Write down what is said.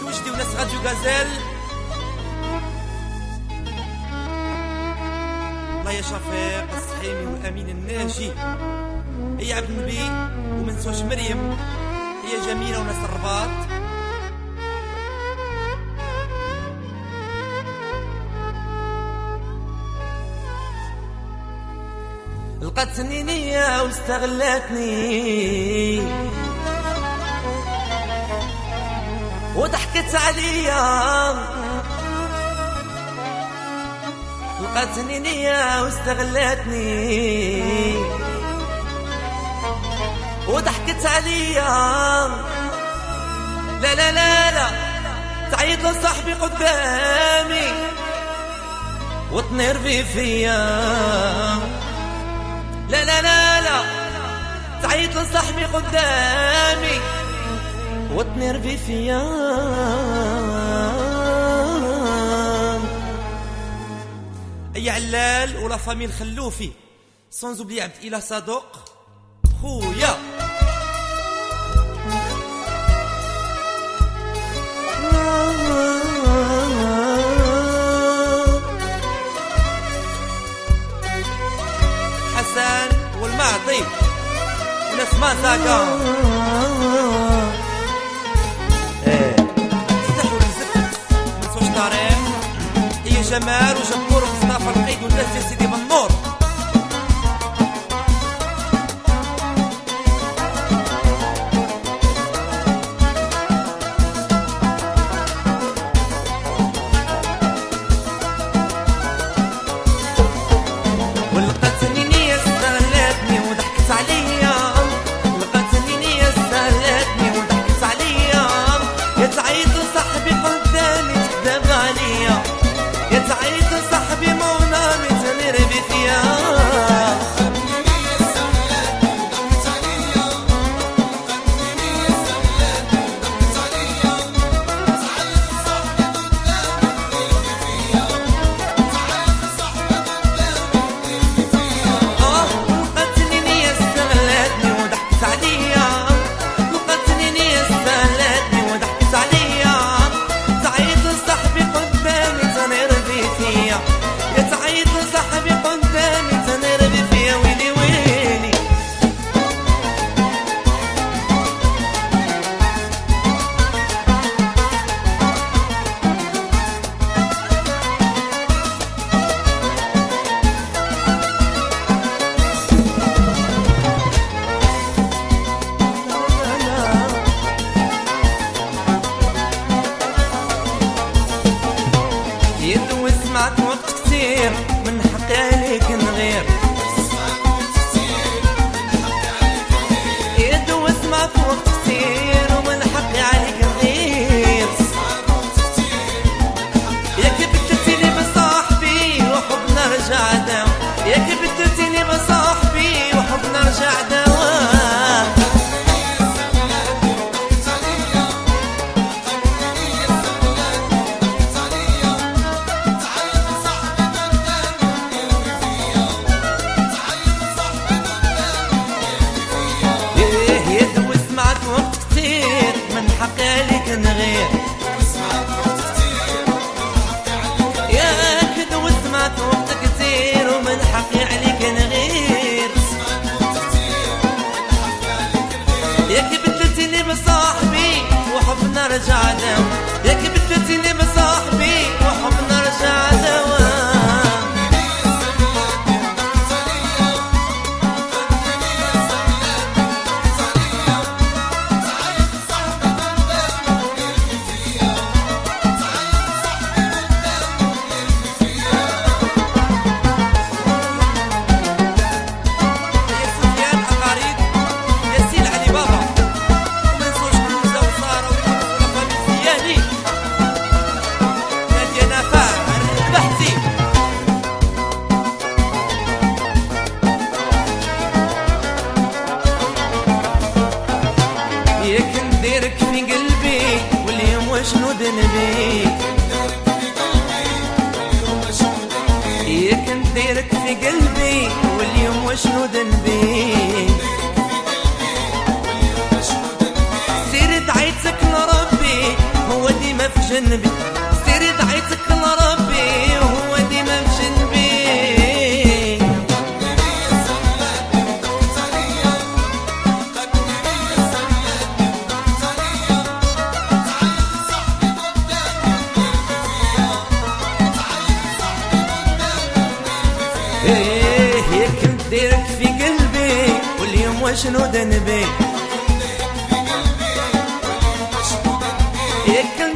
وجدي وناس راديو غازال. الله يا شفيق الصحيمي والامين الناجي، هي عبد النبي ومنسوش مريم، هي جميله وناس الرباط. لقاتني نية واستغلتني وضحكت عليا، لقاتني نية واستغلتني وضحكت عليا. لا لا لا لا تعيط لصاحبي قدامي وتنرفي فيا. لا لا لا لا تعيط لصاحبي قدامي وتنرفي فيا. اي علال ولا فامي الخلوفي سونز اوبلي عبد الاله صادق خويا. حسن والمعطي وناس ما زاقا استحوا للزفت منسوش طريق. هي جمال وجبور ومصطفى القيد والناس ديال سيدي منور. سمعت وقت كتير من حقي عليك نغير. يدو سمعت وقت كتير ومن حقي عليك نغير. يا كبتتني بصاحبي وحبنا رجع دوا، يا كبتتني بصاحبي وحبنا رجع دوا. حقي عليك نغير يا كد وسمعت وقت كتير ومن حقي عليك نغير. يا كبتتني بصاحبي وحبنا رجع دوا، يا كبتتني بصاحبي وحبنا رجع دوا. نديرك في قلبي واليوم وشنو ذنبي، ياك نديرك في قلبي واليوم وشنو ذنبي. سيرت عيتك لربي هو ديما وشنو دنبي ياك